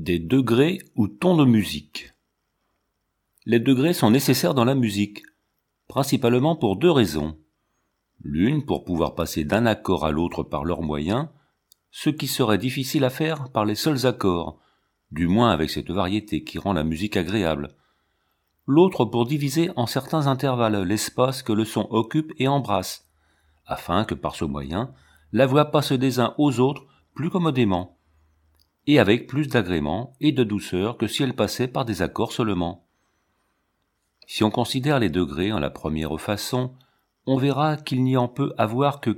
Des degrés ou tons de musique. Les degrés sont nécessaires dans la musique, principalement pour deux raisons. L'une pour pouvoir passer d'un accord à l'autre par leurs moyens, ce qui serait difficile à faire par les seuls accords, du moins avec cette variété qui rend la musique agréable. L'autre pour diviser en certains intervalles l'espace que le son occupe et embrasse, afin que par ce moyen, la voix passe des uns aux autres plus commodément, et avec plus d'agrément et de douceur que si elle passait par des accords seulement. Si on considère les degrés en la première façon, on verra qu'il n'y en peut avoir que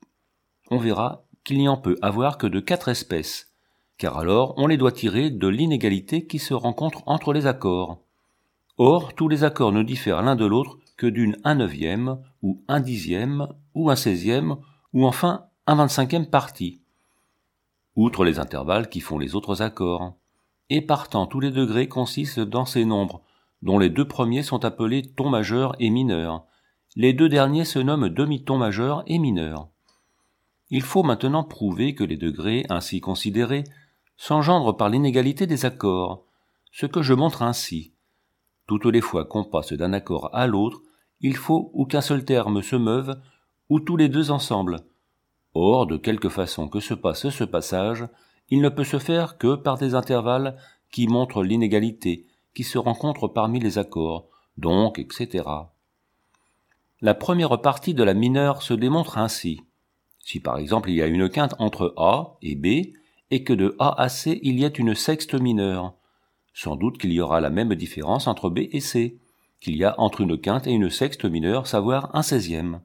de 4 espèces, car alors on les doit tirer de l'inégalité qui se rencontre entre les accords. Or, tous les accords ne diffèrent l'un de l'autre que d'une 1/9, ou 1/10, ou 1/16, ou enfin 1/25 partie, outre les intervalles qui font les autres accords. Et partant, tous les degrés consistent dans ces nombres, dont les deux premiers sont appelés tons majeurs et mineurs. Les deux derniers se nomment demi-tons majeurs et mineurs. Il faut maintenant prouver que les degrés, ainsi considérés, s'engendrent par l'inégalité des accords, ce que je montre ainsi. Toutes les fois qu'on passe d'un accord à l'autre, il faut ou qu'un seul terme se meuve, ou tous les deux ensemble. Or, de quelque façon que se passe ce passage, il ne peut se faire que par des intervalles qui montrent l'inégalité, qui se rencontrent parmi les accords, donc, etc. La première partie de la mineure se démontre ainsi. Si par exemple il y a une quinte entre A et B, et que de A à C il y ait une sexte mineure, sans doute qu'il y aura la même différence entre B et C, qu'il y a entre une quinte et une sexte mineure, savoir 1/16.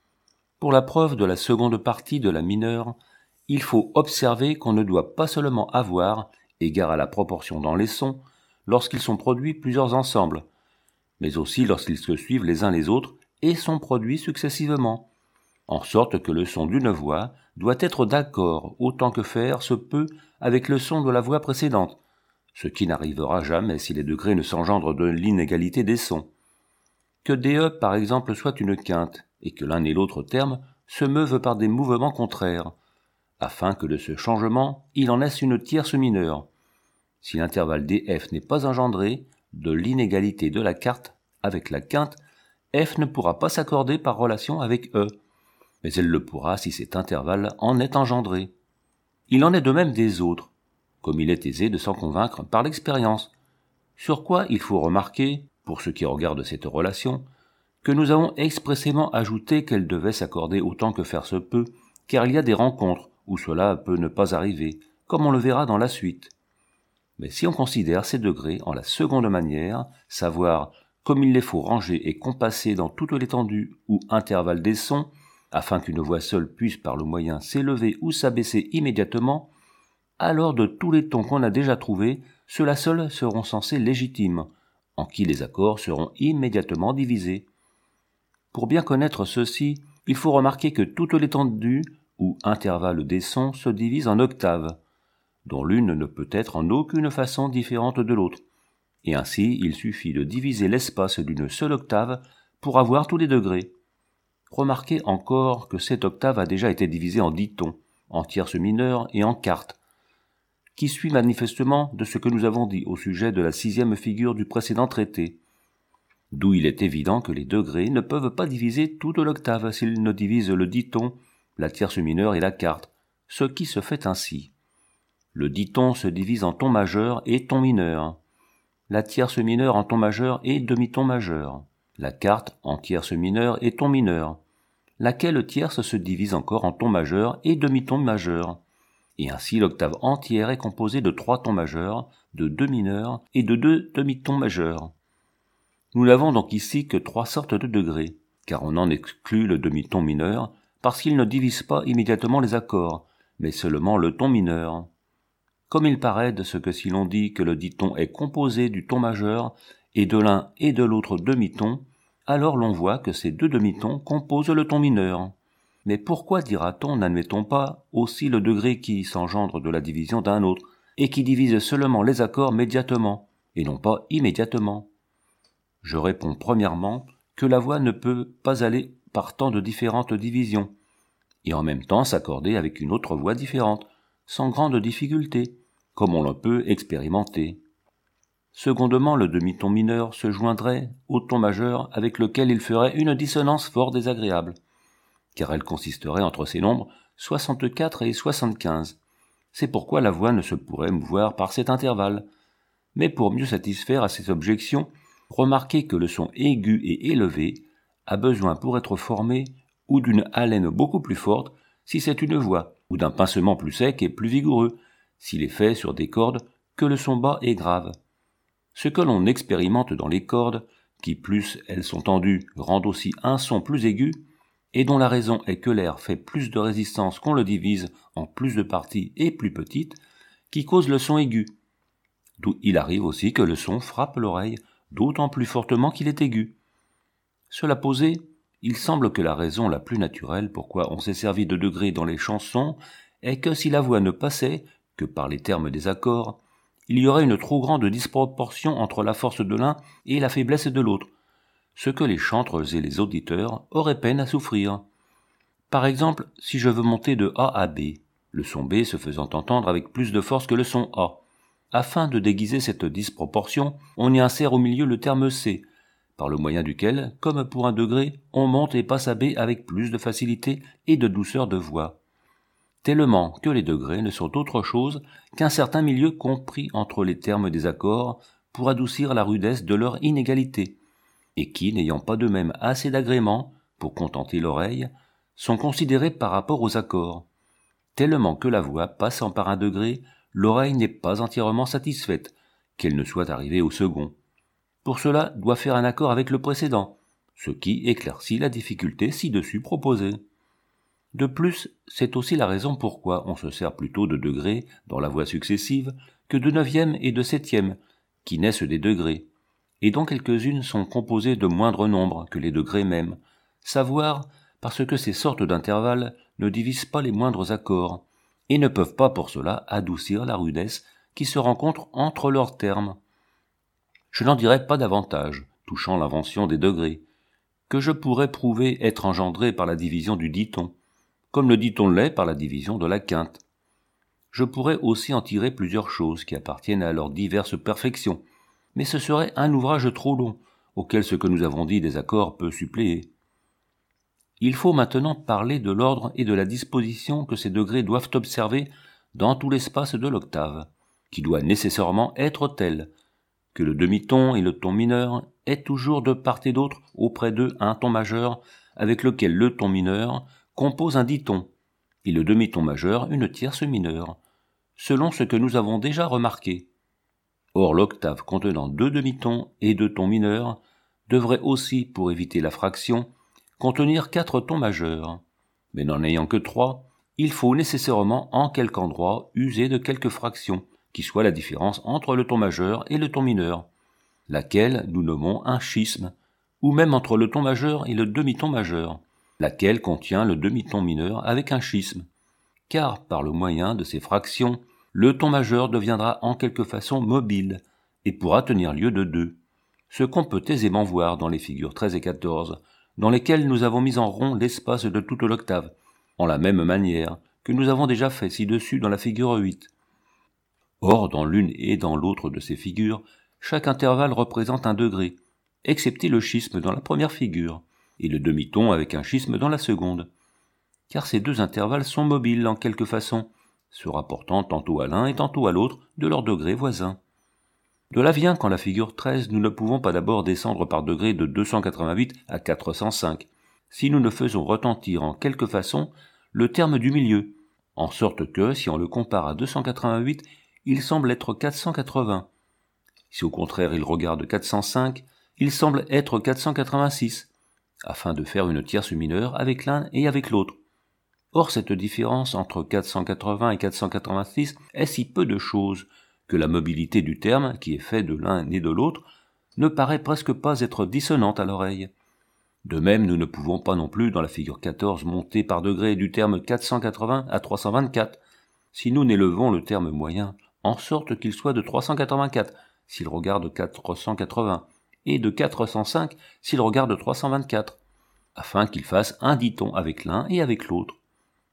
Pour la preuve de la seconde partie de la mineure, il faut observer qu'on ne doit pas seulement avoir, égard à la proportion dans les sons, lorsqu'ils sont produits plusieurs ensembles, mais aussi lorsqu'ils se suivent les uns les autres et sont produits successivement, en sorte que le son d'une voix doit être d'accord autant que faire se peut avec le son de la voix précédente, ce qui n'arrivera jamais si les degrés ne s'engendrent de l'inégalité des sons. Que DE par exemple soit une quinte, et que l'un et l'autre terme se meuvent par des mouvements contraires, afin que de ce changement il en naisse une tierce mineure. Si l'intervalle DF n'est pas engendré de l'inégalité de la quarte avec la quinte, F ne pourra pas s'accorder par relation avec E, mais elle le pourra si cet intervalle en est engendré. Il en est de même des autres, comme il est aisé de s'en convaincre par l'expérience, sur quoi il faut remarquer, pour ce qui regarde cette relation, que nous avons expressément ajouté qu'elle devait s'accorder autant que faire se peut, car il y a des rencontres où cela peut ne pas arriver, comme on le verra dans la suite. Mais si on considère ces degrés en la seconde manière, savoir comme il les faut ranger et compasser dans toute l'étendue ou intervalle des sons, afin qu'une voix seule puisse par le moyen s'élever ou s'abaisser immédiatement, alors de tous les tons qu'on a déjà trouvés, ceux-là seuls seront censés légitimes, en qui les accords seront immédiatement divisés. Pour bien connaître ceci, il faut remarquer que toute l'étendue ou intervalle des sons se divise en octaves, dont l'une ne peut être en aucune façon différente de l'autre, et ainsi il suffit de diviser l'espace d'une seule octave pour avoir tous les degrés. Remarquez encore que cette octave a déjà été divisée en 10 tons, en tierces mineures et en quartes, qui suit manifestement de ce que nous avons dit au sujet de la 6e figure du précédent traité, d'où il est évident que les degrés ne peuvent pas diviser toute l'octave s'ils ne divisent le diton, la tierce mineure et la quarte, ce qui se fait ainsi. Le diton se divise en ton majeur et ton mineur, la tierce mineure en ton majeur et demi-ton majeur, la quarte en tierce mineure et ton mineur, laquelle tierce se divise encore en ton majeur et demi-ton majeur, et ainsi l'octave entière est composée de 3 tons majeurs, de 2 mineurs et de 2 demi-tons majeurs. Nous n'avons donc ici que 3 sortes de degrés, car on en exclut le demi-ton mineur, parce qu'il ne divise pas immédiatement les accords, mais seulement le ton mineur. Comme il paraît de ce que si l'on dit que le diton est composé du ton majeur et de l'un et de l'autre demi-ton, alors l'on voit que ces 2 demi-tons composent le ton mineur. Mais pourquoi, dira-t-on, n'admettons pas aussi le degré qui s'engendre de la division d'un autre, et qui divise seulement les accords médiatement, et non pas immédiatement? Je réponds premièrement que la voix ne peut pas aller par tant de différentes divisions, et en même temps s'accorder avec une autre voix différente, sans grande difficulté, comme on le peut expérimenter. Secondement, le demi-ton mineur se joindrait au ton majeur avec lequel il ferait une dissonance fort désagréable, car elle consisterait entre ces nombres 64 et 75. C'est pourquoi la voix ne se pourrait mouvoir par cet intervalle. Mais pour mieux satisfaire à ces objections, remarquez que le son aigu et élevé a besoin pour être formé ou d'une haleine beaucoup plus forte si c'est une voix, ou d'un pincement plus sec et plus vigoureux s'il est fait sur des cordes que le son bas et grave. Ce que l'on expérimente dans les cordes, qui plus elles sont tendues rendent aussi un son plus aigu, et dont la raison est que l'air fait plus de résistance qu'on le divise en plus de parties et plus petites, qui cause le son aigu. D'où il arrive aussi que le son frappe l'oreille d'autant plus fortement qu'il est aigu. Cela posé, il semble que la raison la plus naturelle pourquoi on s'est servi de degrés dans les chansons est que si la voix ne passait que par les termes des accords, il y aurait une trop grande disproportion entre la force de l'un et la faiblesse de l'autre, ce que les chantres et les auditeurs auraient peine à souffrir. Par exemple, si je veux monter de A à B, le son B se faisant entendre avec plus de force que le son A. Afin de déguiser cette disproportion, on y insère au milieu le terme C, par le moyen duquel, comme pour un degré, on monte et passe à B avec plus de facilité et de douceur de voix. Tellement que les degrés ne sont autre chose qu'un certain milieu compris entre les termes des accords pour adoucir la rudesse de leur inégalité, et qui, n'ayant pas de même assez d'agrément pour contenter l'oreille, sont considérés par rapport aux accords. Tellement que la voix passant par un degré, l'oreille n'est pas entièrement satisfaite, qu'elle ne soit arrivée au second. Pour cela, doit faire un accord avec le précédent, ce qui éclaircit la difficulté ci-dessus proposée. De plus, c'est aussi la raison pourquoi on se sert plutôt de degrés dans la voix successive que de neuvième et de septième, qui naissent des degrés, et dont quelques-unes sont composées de moindre nombre que les degrés mêmes, savoir parce que ces sortes d'intervalles ne divisent pas les moindres accords, et ne peuvent pas pour cela adoucir la rudesse qui se rencontre entre leurs termes. Je n'en dirai pas davantage, touchant l'invention des degrés, que je pourrais prouver être engendrée par la division du diton, comme le diton l'est par la division de la quinte. Je pourrais aussi en tirer plusieurs choses qui appartiennent à leurs diverses perfections, mais ce serait un ouvrage trop long, auquel ce que nous avons dit des accords peut suppléer. Il faut maintenant parler de l'ordre et de la disposition que ces degrés doivent observer dans tout l'espace de l'octave, qui doit nécessairement être tel que le demi-ton et le ton mineur aient toujours de part et d'autre auprès d'eux un ton majeur avec lequel le ton mineur compose un diton, et le demi-ton majeur une tierce mineure, selon ce que nous avons déjà remarqué. Or l'octave contenant 2 demi-tons et 2 tons mineurs devrait aussi, pour éviter la fraction, contenir 4 tons majeurs, mais n'en ayant que 3, il faut nécessairement en quelque endroit user de quelque fraction, qui soit la différence entre le ton majeur et le ton mineur, laquelle nous nommons un schisme, ou même entre le ton majeur et le demi-ton majeur, laquelle contient le demi-ton mineur avec un schisme, car par le moyen de ces fractions, le ton majeur deviendra en quelque façon mobile, et pourra tenir lieu de 2, ce qu'on peut aisément voir dans les figures 13 et 14, dans lesquelles nous avons mis en rond l'espace de toute l'octave, en la même manière que nous avons déjà fait ci-dessus dans la figure 8. Or, dans l'une et dans l'autre de ces figures, chaque intervalle représente un degré, excepté le schisme dans la première figure, et le demi-ton avec un schisme dans la seconde, car ces 2 intervalles sont mobiles en quelque façon, se rapportant tantôt à l'un et tantôt à l'autre de leurs degrés voisins. De là vient qu'en la figure 13, nous ne pouvons pas d'abord descendre par degrés de 288 à 405, si nous ne faisons retentir en quelque façon le terme du milieu, en sorte que, si on le compare à 288, il semble être 480. Si au contraire il regarde 405, il semble être 486, afin de faire une tierce mineure avec l'un et avec l'autre. Or cette différence entre 480 et 486 est si peu de choses que la mobilité du terme, qui est fait de l'un et de l'autre, ne paraît presque pas être dissonante à l'oreille. De même, nous ne pouvons pas non plus dans la figure 14 monter par degrés du terme 480 à 324, si nous n'élevons le terme moyen, en sorte qu'il soit de 384 s'il regarde 480, et de 405 s'il regarde 324, afin qu'il fasse un diton avec l'un et avec l'autre.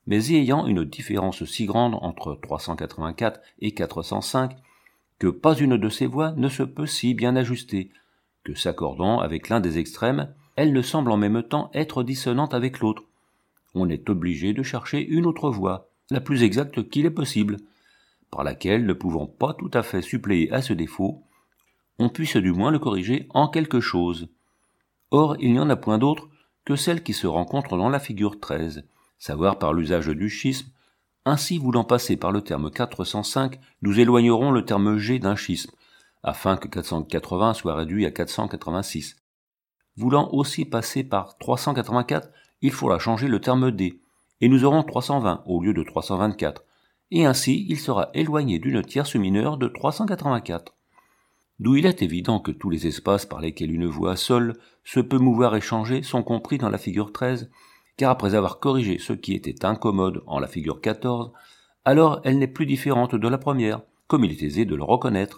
mais ayant une différence si grande entre 384 et 405 que pas une de ces voix ne se peut si bien ajuster, que s'accordant avec l'un des extrêmes, elle ne semble en même temps être dissonante avec l'autre. On est obligé de chercher une autre voix, la plus exacte qu'il est possible, par laquelle, ne pouvant pas tout à fait suppléer à ce défaut, on puisse du moins le corriger en quelque chose. Or, il n'y en a point d'autre que celle qui se rencontre dans la figure 13, savoir par l'usage du schisme. Ainsi, voulant passer par le terme 405, nous éloignerons le terme G d'un schisme, afin que 480 soit réduit à 486. Voulant aussi passer par 384, il faudra changer le terme D, et nous aurons 320 au lieu de 324, et ainsi il sera éloigné d'une tierce mineure de 384. D'où il est évident que tous les espaces par lesquels une voix seule se peut mouvoir et changer sont compris dans la figure 13, car après avoir corrigé ce qui était incommode en la figure 14, alors elle n'est plus différente de la première, comme il est aisé de le reconnaître.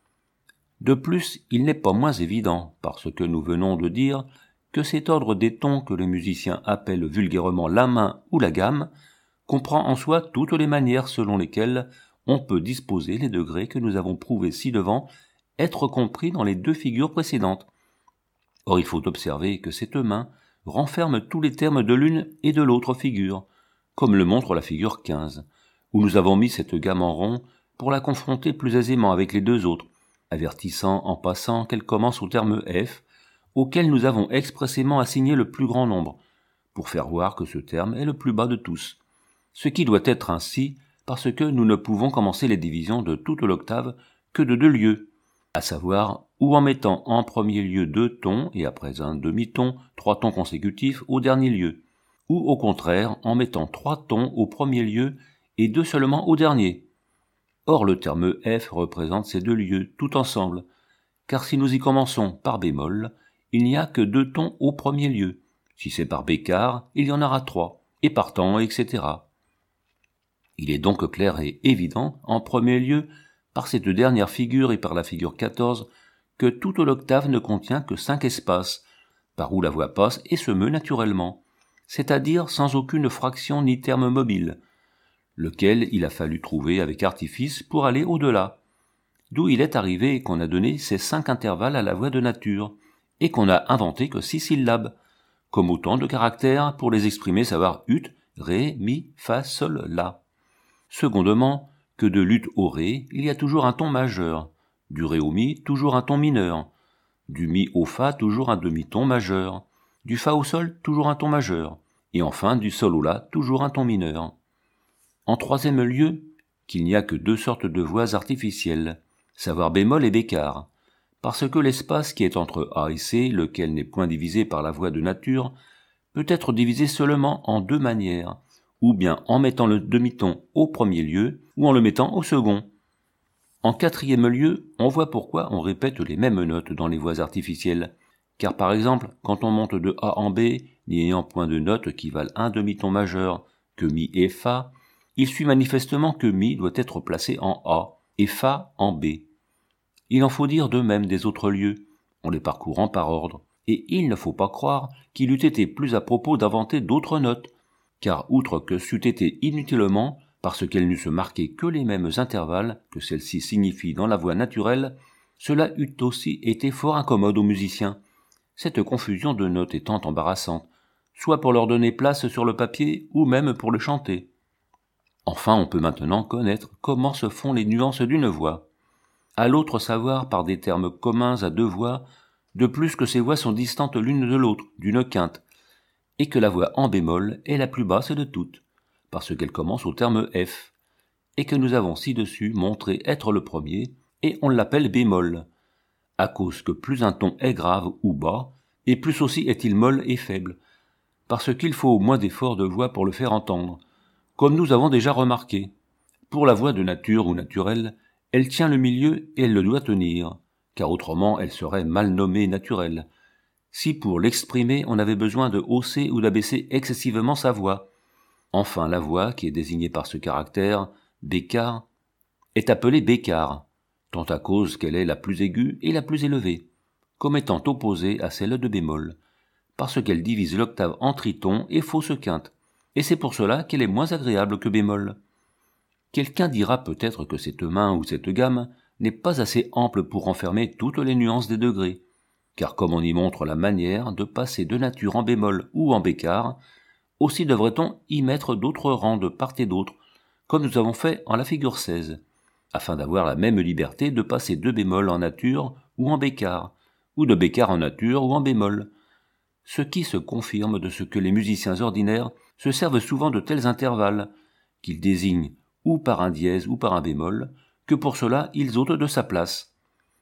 De plus, il n'est pas moins évident, parce que nous venons de dire, que cet ordre des tons que les musiciens appellent vulgairement la main ou la gamme, comprend en soi toutes les manières selon lesquelles on peut disposer les degrés que nous avons prouvés ci-devant être compris dans les deux figures précédentes. Or il faut observer que cette main renferme tous les termes de l'une et de l'autre figure, comme le montre la figure 15, où nous avons mis cette gamme en rond pour la confronter plus aisément avec les deux autres, avertissant en passant qu'elle commence au terme F, auquel nous avons expressément assigné le plus grand nombre, pour faire voir que ce terme est le plus bas de tous, ce qui doit être ainsi parce que nous ne pouvons commencer les divisions de toute l'octave que de 2 lieux, à savoir ou en mettant en premier lieu 2 tons et après un demi-ton 3 tons consécutifs au dernier lieu, ou au contraire en mettant 3 tons au premier lieu et 2 seulement au dernier. Or le terme F représente ces 2 lieux tout ensemble, car si nous y commençons par bémol, il n'y a que 2 tons au premier lieu. Si c'est par bécard, il y en aura 3, et partant, etc. Il est donc clair et évident, en premier lieu, par cette dernière figure et par la figure 14, que toute l'octave ne contient que 5 espaces, par où la voix passe et se meut naturellement, c'est-à-dire sans aucune fraction ni terme mobile, lequel il a fallu trouver avec artifice pour aller au-delà, d'où il est arrivé qu'on a donné ces 5 intervalles à la voix de nature, et qu'on a inventé que 6 syllabes, comme autant de caractères pour les exprimer, savoir ut, ré, mi, fa, sol, la. Secondement, que de l'ut au ré, il y a toujours un ton majeur, du ré au mi, toujours un ton mineur, du mi au fa, toujours un demi-ton majeur, du fa au sol, toujours un ton majeur, et enfin du sol au la, toujours un ton mineur. En troisième lieu, qu'il n'y a que 2 sortes de voix artificielles, savoir bémol et bécard, parce que l'espace qui est entre A et C, lequel n'est point divisé par la voix de nature, peut être divisé seulement en 2 manières, ou bien en mettant le demi-ton au premier lieu, ou en le mettant au second. En quatrième lieu, on voit pourquoi on répète les mêmes notes dans les voix artificielles, car par exemple, quand on monte de A en B, n'ayant point de notes qui valent un demi-ton majeur que Mi et Fa, il suit manifestement que Mi doit être placé en A, et Fa en B. Il en faut dire de même des autres lieux, en les parcourant par ordre, et il ne faut pas croire qu'il eût été plus à propos d'inventer d'autres notes, car outre que c'eût été inutilement, parce qu'elles n'eussent marqué que les mêmes intervalles que celles-ci signifient dans la voix naturelle, cela eût aussi été fort incommode aux musiciens, cette confusion de notes étant embarrassante, soit pour leur donner place sur le papier, ou même pour le chanter. Enfin, on peut maintenant connaître comment se font les nuances d'une voix. À l'autre savoir par des termes communs à 2 voix, de plus que ces voix sont distantes l'une de l'autre, d'une quinte, et que la voix en bémol est la plus basse de toutes, parce qu'elle commence au terme F, et que nous avons ci-dessus montré être le premier, et on l'appelle bémol, à cause que plus un ton est grave ou bas, et plus aussi est-il molle et faible, parce qu'il faut moins d'efforts de voix pour le faire entendre, comme nous avons déjà remarqué. Pour la voix de nature ou naturelle, elle tient le milieu et elle le doit tenir, car autrement elle serait mal nommée naturelle. Si pour l'exprimer on avait besoin de hausser ou d'abaisser excessivement sa voix. Enfin la voix, qui est désignée par ce caractère, bécard, est appelée bécard, tant à cause qu'elle est la plus aiguë et la plus élevée, comme étant opposée à celle de bémol, parce qu'elle divise l'octave en tritons et fausses quintes, et c'est pour cela qu'elle est moins agréable que bémol. Quelqu'un dira peut-être que cette main ou cette gamme n'est pas assez ample pour renfermer toutes les nuances des degrés, car comme on y montre la manière de passer de nature en bémol ou en bécard, aussi devrait-on y mettre d'autres rangs de part et d'autre, comme nous avons fait en la figure 16, afin d'avoir la même liberté de passer de bémol en nature ou en bécard, ou de bécard en nature ou en bémol, ce qui se confirme de ce que les musiciens ordinaires se servent souvent de tels intervalles, qu'ils désignent ou par un dièse ou par un bémol, que pour cela ils ôtent de sa place.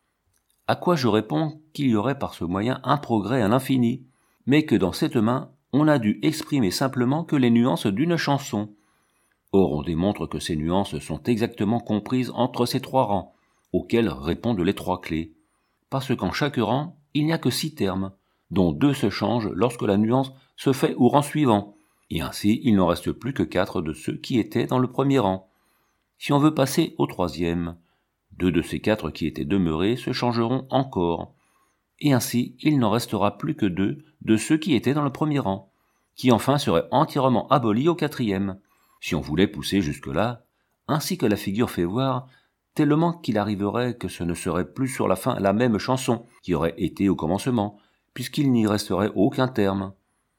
À quoi je réponds qu'il y aurait par ce moyen un progrès à l'infini, mais que dans cette main, on a dû exprimer simplement que les nuances d'une chanson. Or on démontre que ces nuances sont exactement comprises entre ces trois rangs, auxquels répondent les trois clés, parce qu'en chaque rang, il n'y a que 6 termes, dont 2 se changent lorsque la nuance se fait au rang suivant, et ainsi il n'en reste plus que 4 de ceux qui étaient dans le premier rang. Si on veut passer au troisième, 2 de ces 4 qui étaient demeurés se changeront encore, et ainsi il n'en restera plus que 2 de ceux qui étaient dans le premier rang, qui enfin seraient entièrement abolis au quatrième, si on voulait pousser jusque-là, ainsi que la figure fait voir, tellement qu'il arriverait que ce ne serait plus sur la fin la même chanson qui aurait été au commencement, puisqu'il n'y resterait aucun terme.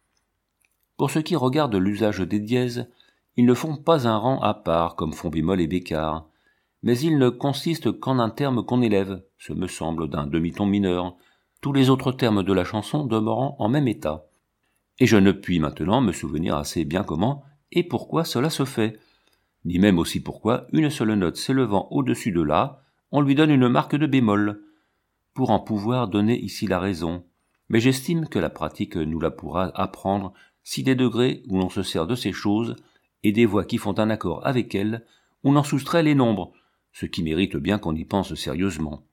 Pour ce qui regarde l'usage des dièses, ils ne font pas un rang à part comme font bémol et bécard, mais ils ne consistent qu'en un terme qu'on élève, ce me semble, d'un demi-ton mineur, tous les autres termes de la chanson demeurant en même état. Et je ne puis maintenant me souvenir assez bien comment et pourquoi cela se fait, ni même aussi pourquoi une seule note s'élevant au-dessus de la, on lui donne une marque de bémol, pour en pouvoir donner ici la raison, mais j'estime que la pratique nous la pourra apprendre si des degrés où l'on se sert de ces choses, et des voix qui font un accord avec elles, on en soustrait les nombres, ce qui mérite bien qu'on y pense sérieusement.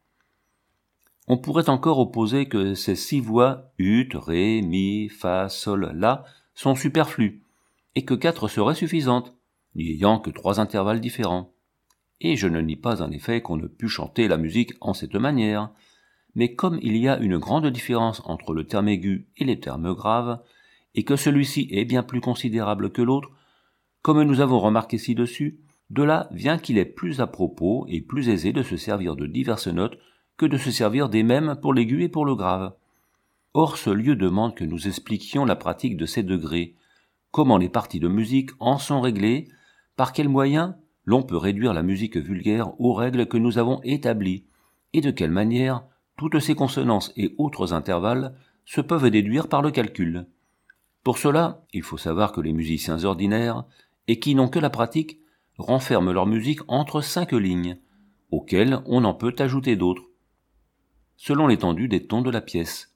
On pourrait encore opposer que ces 6 voix, ut, ré, mi, fa, sol, la, sont superflues, et que 4 seraient suffisantes, n'y ayant que 3 intervalles différents. Et je ne nie pas en effet qu'on ne pût chanter la musique en cette manière, mais comme il y a une grande différence entre le terme aigu et les termes graves, et que celui-ci est bien plus considérable que l'autre, comme nous avons remarqué ci-dessus, de là vient qu'il est plus à propos et plus aisé de se servir de diverses notes que de se servir des mêmes pour l'aigu et pour le grave. Or ce lieu demande que nous expliquions la pratique de ces degrés, comment les parties de musique en sont réglées, par quels moyens l'on peut réduire la musique vulgaire aux règles que nous avons établies, et de quelle manière toutes ces consonances et autres intervalles se peuvent déduire par le calcul. Pour cela, il faut savoir que les musiciens ordinaires, et qui n'ont que la pratique, renferment leur musique entre 5 lignes, auxquelles on en peut ajouter d'autres, selon l'étendue des tons de la pièce.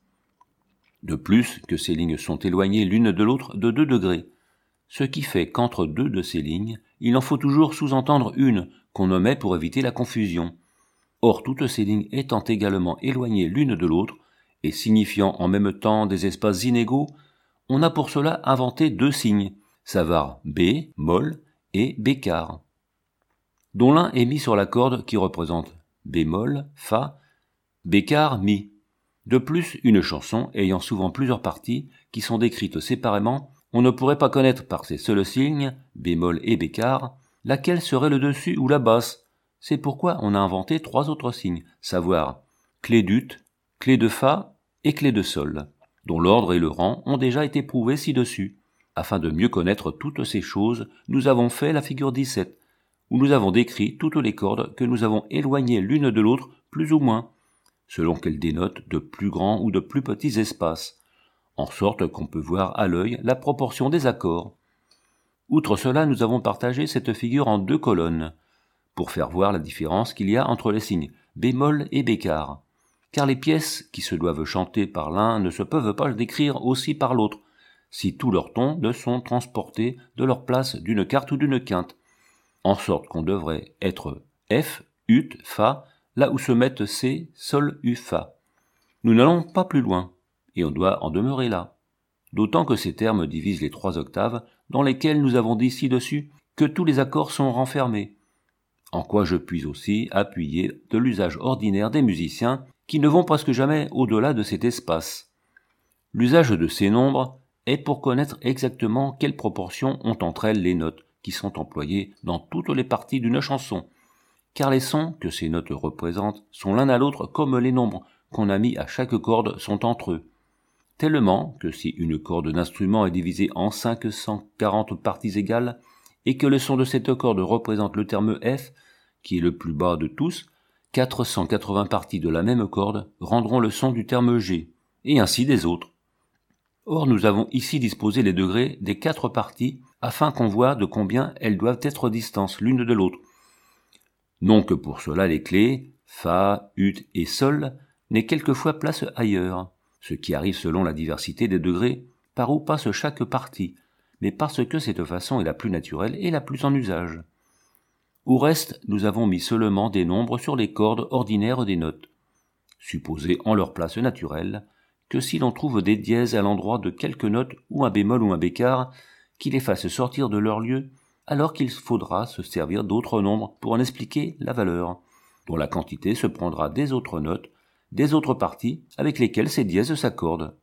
De plus que ces lignes sont éloignées l'une de l'autre de 2 degrés, ce qui fait qu'entre 2 de ces lignes, il en faut toujours sous-entendre une qu'on omet pour éviter la confusion. Or toutes ces lignes étant également éloignées l'une de l'autre, et signifiant en même temps des espaces inégaux, on a pour cela inventé 2 signes, savoir B, moll et bécard, dont l'un est mis sur la corde qui représente bémol, fa, bécard, mi. De plus, une chanson ayant souvent plusieurs parties qui sont décrites séparément, on ne pourrait pas connaître par ces seuls signes, bémol et bécard, laquelle serait le dessus ou la basse. C'est pourquoi on a inventé 3 autres signes, savoir clé d'ut, clé de fa et clé de sol, dont l'ordre et le rang ont déjà été prouvés ci-dessus. Afin de mieux connaître toutes ces choses, nous avons fait la figure 17, où nous avons décrit toutes les cordes que nous avons éloignées l'une de l'autre plus ou moins, selon qu'elles dénotent de plus grands ou de plus petits espaces, en sorte qu'on peut voir à l'œil la proportion des accords. Outre cela, nous avons partagé cette figure en 2 colonnes, pour faire voir la différence qu'il y a entre les signes bémol et bécard, car les pièces qui se doivent chanter par l'un ne se peuvent pas décrire aussi par l'autre, si tous leurs tons ne sont transportés de leur place d'une quarte ou d'une quinte, en sorte qu'on devrait être F, ut, fa, là où se mettent C, sol, u, fa. Nous n'allons pas plus loin, et on doit en demeurer là, d'autant que ces termes divisent les 3 octaves dans lesquelles nous avons dit ci-dessus que tous les accords sont renfermés, en quoi je puis aussi appuyer de l'usage ordinaire des musiciens qui ne vont presque jamais au-delà de cet espace. L'usage de ces nombres est pour connaître exactement quelle proportion ont entre elles les notes qui sont employées dans toutes les parties d'une chanson, car les sons que ces notes représentent sont l'un à l'autre comme les nombres qu'on a mis à chaque corde sont entre eux, tellement que si une corde d'instrument est divisée en 540 parties égales, et que le son de cette corde représente le terme F, qui est le plus bas de tous, 480 parties de la même corde rendront le son du terme G, et ainsi des autres. Or, nous avons ici disposé les degrés des 4 parties afin qu'on voit de combien elles doivent être distantes l'une de l'autre. Non que pour cela les clés Fa, Ut et Sol n'aient quelquefois place ailleurs, ce qui arrive selon la diversité des degrés par où passe chaque partie, mais parce que cette façon est la plus naturelle et la plus en usage. Au reste, nous avons mis seulement des nombres sur les cordes ordinaires des notes. Supposez en leur place naturelle que si l'on trouve des dièses à l'endroit de quelques notes ou un bémol ou un bécard qui les fassent sortir de leur lieu, alors qu'il faudra se servir d'autres nombres pour en expliquer la valeur, dont la quantité se prendra des autres notes, des autres parties avec lesquelles ces dièses s'accordent.